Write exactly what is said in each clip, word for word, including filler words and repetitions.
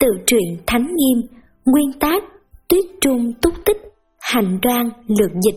Tự truyện Thánh Nghiêm. Nguyên tác Tuyết Trung Túc Tích. Hành Đoan lược dịch.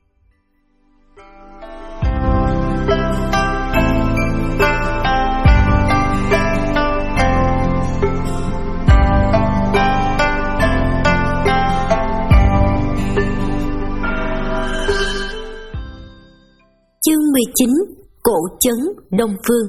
Chương mười chín. Cổ trấn Đông Phương.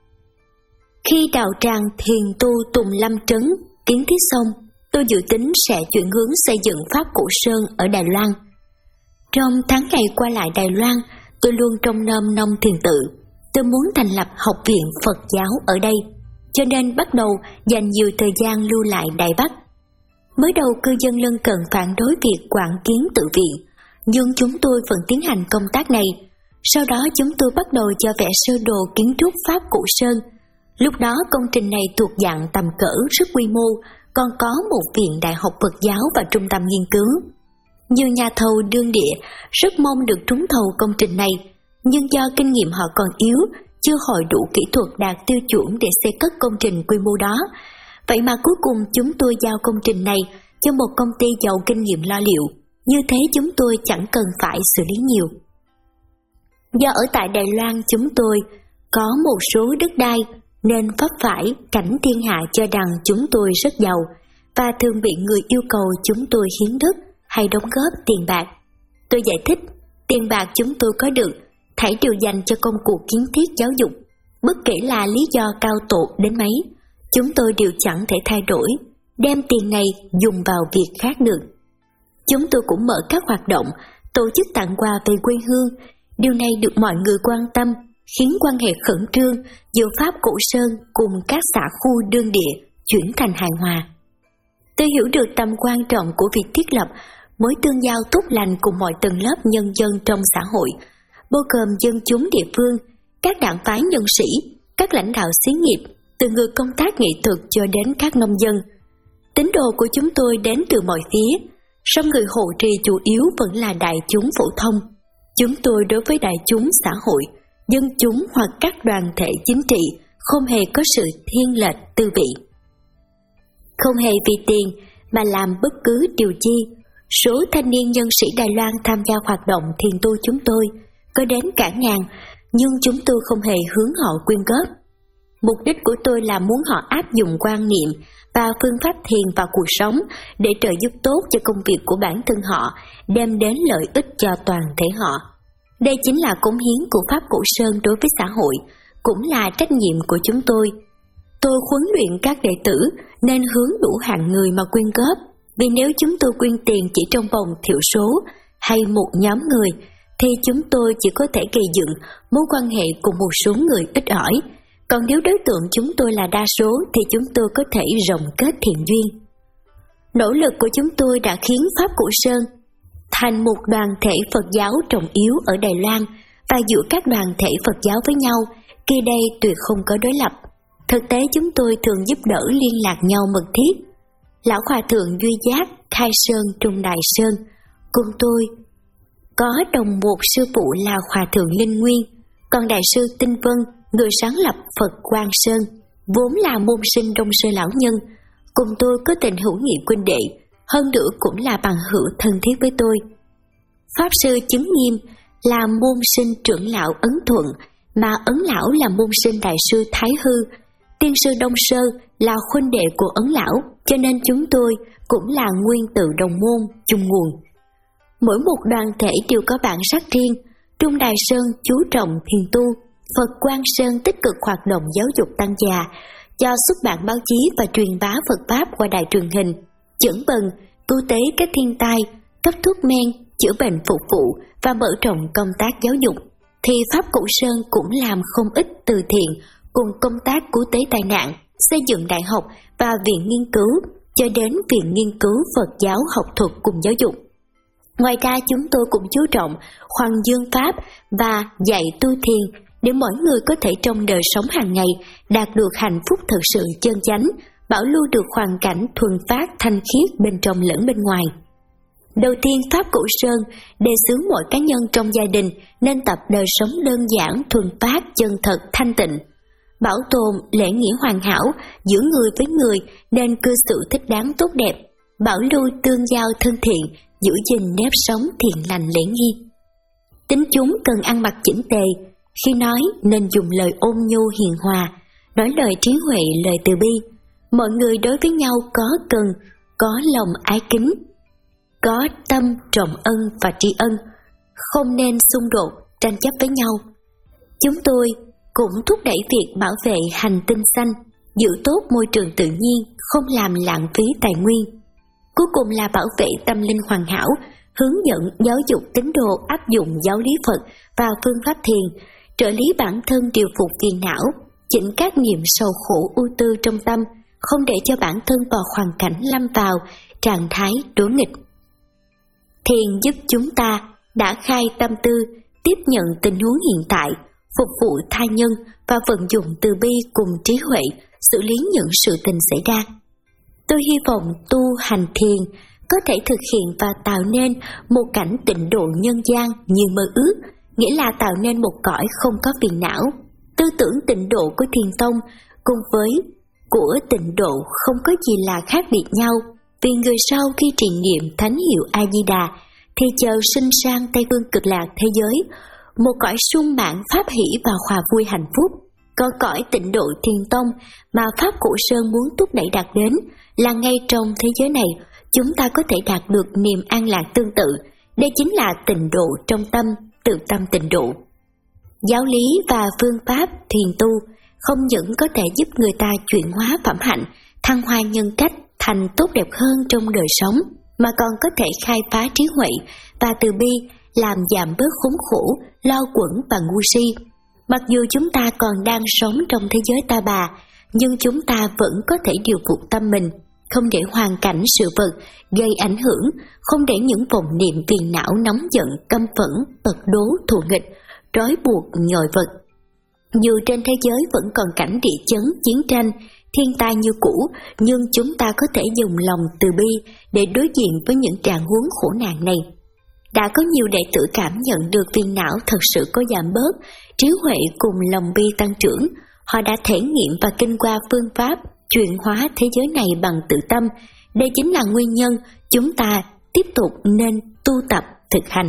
Khi đạo tràng Thiền Tu Tùng Lâm Trấn kiến thiết xong, tôi dự tính sẽ chuyển hướng xây dựng Pháp Cổ Sơn ở Đài Loan. Trong tháng ngày qua lại Đài Loan, tôi luôn trong nơm nông thiền tự. Tôi muốn thành lập học viện Phật giáo ở đây, cho nên bắt đầu dành nhiều thời gian lưu lại Đài Bắc. Mới đầu cư dân lân cận phản đối việc quản kiến tự viện, nhưng chúng tôi vẫn tiến hành công tác này. Sau đó chúng tôi bắt đầu cho vẽ sơ đồ kiến trúc Pháp Cổ Sơn. Lúc đó công trình này thuộc dạng tầm cỡ rất quy mô, còn có một viện đại học Phật giáo và trung tâm nghiên cứu. Nhiều nhà thầu đương địa rất mong được trúng thầu công trình này, nhưng do kinh nghiệm họ còn yếu, chưa hội đủ kỹ thuật đạt tiêu chuẩn để xây cất công trình quy mô đó. Vậy mà cuối cùng chúng tôi giao công trình này cho một công ty giàu kinh nghiệm lo liệu. Như thế chúng tôi chẳng cần phải xử lý nhiều. Do ở tại Đài Loan chúng tôi có một số đất đai, nên vấp phải cảnh thiên hạ cho rằng chúng tôi rất giàu, và thường bị người yêu cầu chúng tôi hiến đất hay đóng góp tiền bạc. Tôi giải thích, tiền bạc chúng tôi có được, thảy đều dành cho công cuộc kiến thiết giáo dục. Bất kể là lý do cao tột đến mấy, chúng tôi đều chẳng thể thay đổi, đem tiền này dùng vào việc khác được. Chúng tôi cũng mở các hoạt động, tổ chức tặng quà về quê hương. Điều này được mọi người quan tâm, khiến quan hệ khẩn trương giữa Pháp Cổ Sơn cùng các xã khu đương địa chuyển thành hài hòa. Tôi hiểu được tầm quan trọng của việc thiết lập mối tương giao tốt lành cùng mọi tầng lớp nhân dân trong xã hội, bao gồm dân chúng địa phương, các đảng phái nhân sĩ, các lãnh đạo xí nghiệp, từ người công tác nghệ thuật cho đến các nông dân. Tín đồ của chúng tôi đến từ mọi phía, song người hộ trì chủ yếu vẫn là đại chúng phổ thông. Chúng tôi đối với đại chúng xã hội, dân chúng hoặc các đoàn thể chính trị không hề có sự thiên lệch tư vị. Không hề vì tiền mà làm bất cứ điều chi, số thanh niên nhân sĩ Đài Loan tham gia hoạt động thiền tu chúng tôi có đến cả ngàn, nhưng chúng tôi không hề hướng họ quyên góp. Mục đích của tôi là muốn họ áp dụng quan niệm và phương pháp thiền vào cuộc sống để trợ giúp tốt cho công việc của bản thân họ, đem đến lợi ích cho toàn thể họ. Đây chính là cống hiến của Pháp Cổ Sơn đối với xã hội, cũng là trách nhiệm của chúng tôi. Tôi huấn luyện các đệ tử nên hướng đủ hạng người mà quyên góp, vì nếu chúng tôi quyên tiền chỉ trong vòng thiểu số hay một nhóm người, thì chúng tôi chỉ có thể gây dựng mối quan hệ cùng một số người ít ỏi. Còn nếu đối tượng chúng tôi là đa số thì chúng tôi có thể rộng kết thiện duyên. Nỗ lực của chúng tôi đã khiến Pháp Cổ Sơn thành một đoàn thể Phật giáo trọng yếu ở Đài Loan, và giữa các đoàn thể Phật giáo với nhau, khi đây tuyệt không có đối lập. Thực tế chúng tôi thường giúp đỡ liên lạc nhau mật thiết. Lão Hòa Thượng Duy Giác, Khai Sơn, Trung Đại Sơn cùng tôi có đồng một sư phụ là Hòa Thượng Linh Nguyên, còn Đại sư Tinh Vân, người sáng lập Phật Quang Sơn, vốn là môn sinh Đông Sơ lão nhân, cùng tôi có tình hữu nghị huynh đệ, hơn nữa cũng là bằng hữu thân thiết với tôi. Pháp sư Chứng Nghiêm là môn sinh trưởng lão Ấn Thuận, mà Ấn lão là môn sinh Đại sư Thái Hư. Tiên sư Đông Sơ là huynh đệ của Ấn lão, cho nên chúng tôi cũng là nguyên tử đồng môn, chung nguồn. Mỗi một đoàn thể đều có bản sắc riêng. Trung Đại Sơn chú trọng thiền tu, Phật Quang Sơn tích cực hoạt động giáo dục tăng già, cho xuất bản báo chí và truyền bá Phật Pháp qua đài truyền hình, chẩn bần, cứu tế các thiên tai, cấp thuốc men, chữa bệnh phục vụ và mở rộng công tác giáo dục, thì Pháp Cổ Sơn cũng làm không ít từ thiện cùng công tác cứu tế tai nạn, xây dựng đại học và viện nghiên cứu, cho đến viện nghiên cứu Phật giáo học thuật cùng giáo dục. Ngoài ra chúng tôi cũng chú trọng hoằng dương Pháp và dạy tu thiền để mỗi người có thể trong đời sống hàng ngày đạt được hạnh phúc thực sự chân chánh, bảo lưu được hoàn cảnh thuần phát thanh khiết bên trong lẫn bên ngoài. Đầu tiên, Pháp Cổ Sơn đề xướng mỗi cá nhân trong gia đình nên tập đời sống đơn giản, thuần phát, chân thật, thanh tịnh. bảo tồn lễ nghĩa hoàn hảo giữa người với người nên cư xử thích đáng tốt đẹp, bảo lưu tương giao thân thiện, giữ gìn nếp sống thiện lành lễ nghi. Tín chúng cần ăn mặc chỉnh tề, khi nói nên dùng lời ôn nhu hiền hòa, nói lời trí huệ, lời từ bi. Mọi người đối với nhau có cần, có lòng ái kính, có tâm trọng ân và tri ân, không nên xung đột, tranh chấp với nhau. Chúng tôi cũng thúc đẩy việc bảo vệ hành tinh xanh, giữ tốt môi trường tự nhiên, không làm lãng phí tài nguyên. Cuối cùng là bảo vệ tâm linh hoàn hảo, hướng dẫn giáo dục tín đồ áp dụng giáo lý Phật và phương pháp thiền, trợ lý bản thân điều phục phiền não, chỉnh các niệm sầu khổ ưu tư trong tâm, không để cho bản thân vào hoàn cảnh lâm vào trạng thái đối nghịch. Thiền giúp chúng ta đã khai tâm tư, tiếp nhận tình huống hiện tại, phục vụ tha nhân và vận dụng từ bi cùng trí huệ xử lý những sự tình xảy ra. Tôi hy vọng tu hành thiền có thể thực hiện và tạo nên một cảnh tịnh độ nhân gian như mơ ước, nghĩa là tạo nên một cõi không có phiền não. Tư tưởng tịnh độ của Thiền Tông cùng với của tịnh độ không có gì là khác biệt nhau, vì người sau khi trì niệm thánh hiệu A-di-đà thì chờ sinh sang Tây Phương Cực Lạc thế giới, một cõi sung mãn pháp hỷ và hòa vui hạnh phúc. Còn cõi tịnh độ Thiền Tông mà Pháp Cụ Sơn muốn thúc đẩy đạt đến là ngay trong thế giới này chúng ta có thể đạt được niềm an lạc tương tự. Đây chính là tịnh độ trong tâm, tự tâm tịnh độ. Giáo lý và phương pháp thiền tu không những có thể giúp người ta chuyển hóa phẩm hạnh, thăng hoa nhân cách thành tốt đẹp hơn trong đời sống, mà còn có thể khai phá trí huệ và từ bi, làm giảm bớt khốn khổ, lo quẩn và ngu si. Mặc dù chúng ta còn đang sống trong thế giới ta bà, nhưng chúng ta vẫn có thể điều phục tâm mình, không để hoàn cảnh sự vật gây ảnh hưởng, không để những vọng niệm phiền não nóng giận, căm phẫn, tật đố, thù nghịch, trói buộc nhồi vật. Dù trên thế giới vẫn còn cảnh địa chấn, chiến tranh, thiên tai như cũ, nhưng chúng ta có thể dùng lòng từ bi để đối diện với những trạng huống khổ nạn này. Đã có nhiều đệ tử cảm nhận được phiền não thật sự có giảm bớt, trí huệ cùng lòng bi tăng trưởng. Họ đã thể nghiệm và kinh qua phương pháp chuyển hóa thế giới này bằng tự tâm. Đây chính là nguyên nhân chúng ta tiếp tục nên tu tập thực hành.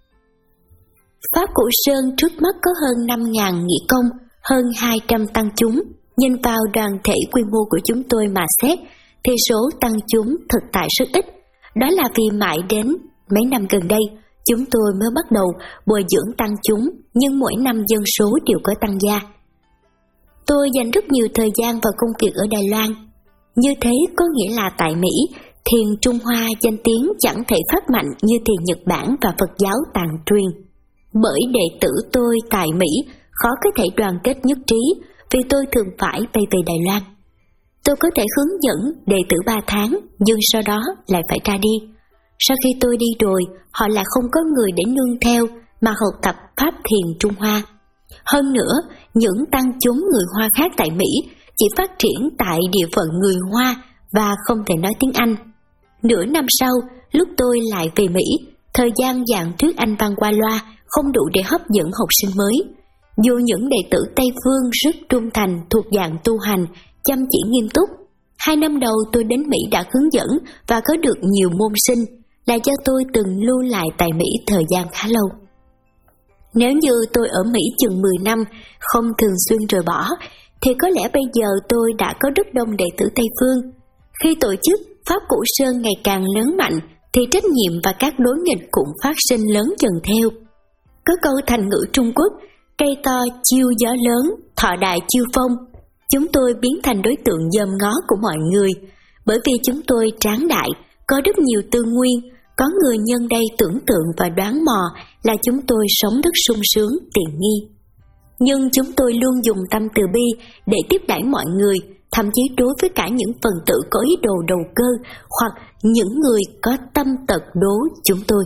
Pháp Cụ Sơn trước mắt có hơn năm nghìn nghĩa công, hơn hai trăm tăng chúng. Nhìn vào đoàn thể quy mô của chúng tôi mà xét, thì số tăng chúng thực tại rất ít. Đó là vì mãi đến mấy năm gần đây, chúng tôi mới bắt đầu bồi dưỡng tăng chúng, nhưng mỗi năm dân số đều có tăng gia. Tôi dành rất nhiều thời gian vào công việc ở Đài Loan. Như thế có nghĩa là tại Mỹ, thiền Trung Hoa danh tiếng chẳng thể phát mạnh như thiền Nhật Bản và Phật giáo Tạng truyền. Bởi đệ tử tôi tại Mỹ khó có thể đoàn kết nhất trí, vì tôi thường phải bay về Đài Loan. Tôi có thể hướng dẫn đệ tử ba tháng, nhưng sau đó lại phải ra đi. Sau khi tôi đi rồi, họ lại không có người để nương theo mà học tập Pháp thiền Trung Hoa. Hơn nữa, những tăng chúng người Hoa khác tại Mỹ chỉ phát triển tại địa phận người Hoa và không thể nói tiếng Anh. Nửa năm sau, lúc tôi lại về Mỹ, thời gian giảng thuyết Anh văn qua loa không đủ để hấp dẫn học sinh mới. Dù những đệ tử Tây Phương rất trung thành, thuộc dạng tu hành, chăm chỉ nghiêm túc. Hai năm đầu tôi đến Mỹ đã hướng dẫn và có được nhiều môn sinh, là do tôi từng lưu lại tại Mỹ thời gian khá lâu. Nếu như tôi ở Mỹ chừng mười năm, không thường xuyên rời bỏ, thì có lẽ bây giờ tôi đã có rất đông đệ tử Tây Phương. Khi tổ chức Pháp Cụ Sơn ngày càng lớn mạnh, thì trách nhiệm và các đối nghịch cũng phát sinh lớn dần theo. Có câu thành ngữ Trung Quốc, cây to chiêu gió lớn, thọ đại chiêu phong. Chúng tôi biến thành đối tượng dòm ngó của mọi người, bởi vì chúng tôi tráng đại, có rất nhiều tư nguyên. Có người nhân đây tưởng tượng và đoán mò là chúng tôi sống rất sung sướng, tiện nghi. Nhưng chúng tôi luôn dùng tâm từ bi để tiếp đãi mọi người, thậm chí đối với cả những phần tử có ý đồ đầu cơ hoặc những người có tâm tật đố chúng tôi.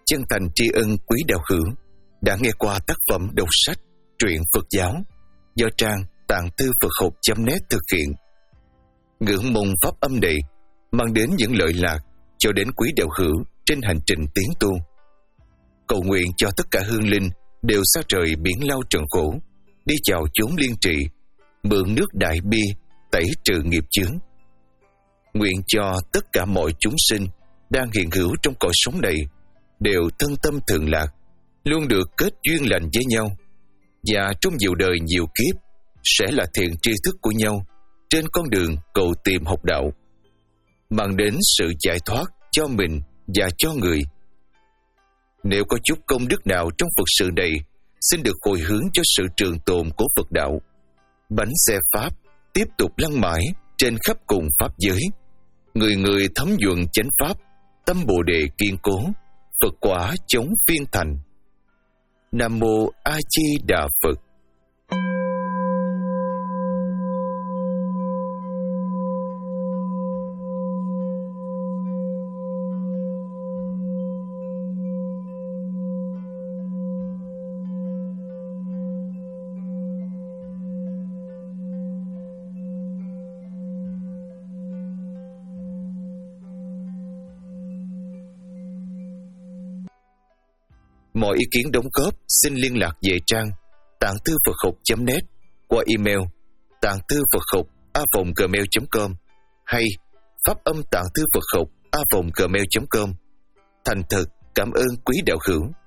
chân thành tri ân quý đạo hữu đã nghe qua tác phẩm đọc sách truyện Phật giáo do trang tạng thư Phật học chấm net thực hiện. Ngưỡng mong pháp âm này mang đến những lợi lạc cho đến quý đạo hữu trên hành trình tiến tu. Cầu nguyện cho tất cả hương linh đều xa trời biển lao trần khổ, đi chào chốn liên trị, mượn nước đại bi tẩy trừ nghiệp chướng. Nguyện cho tất cả mọi chúng sinh đang hiện hữu trong cõi sống này đều thân tâm thường lạc, luôn được kết duyên lành với nhau, và trong nhiều đời nhiều kiếp sẽ là thiện tri thức của nhau trên con đường cầu tìm học đạo, mang đến sự giải thoát cho mình và cho người. Nếu có chút công đức nào trong Phật sự này, xin được hồi hướng cho sự trường tồn của Phật đạo. Bánh xe Pháp tiếp tục lăn mãi trên khắp cùng Pháp giới. Người người thấm nhuận chánh Pháp, tâm Bồ Đề kiên cố, Phật quả chống phiên thành. Nam Mô A Di Đà Phật. Mọi ý kiến đóng góp xin liên lạc về trang tạng thư Phật học chấm net qua email tạng thư Phật học a vòng gmail chấm com hay pháp âm tạng thư Phật học a vòng gmail chấm com. Thành thật cảm ơn quý đạo hữu.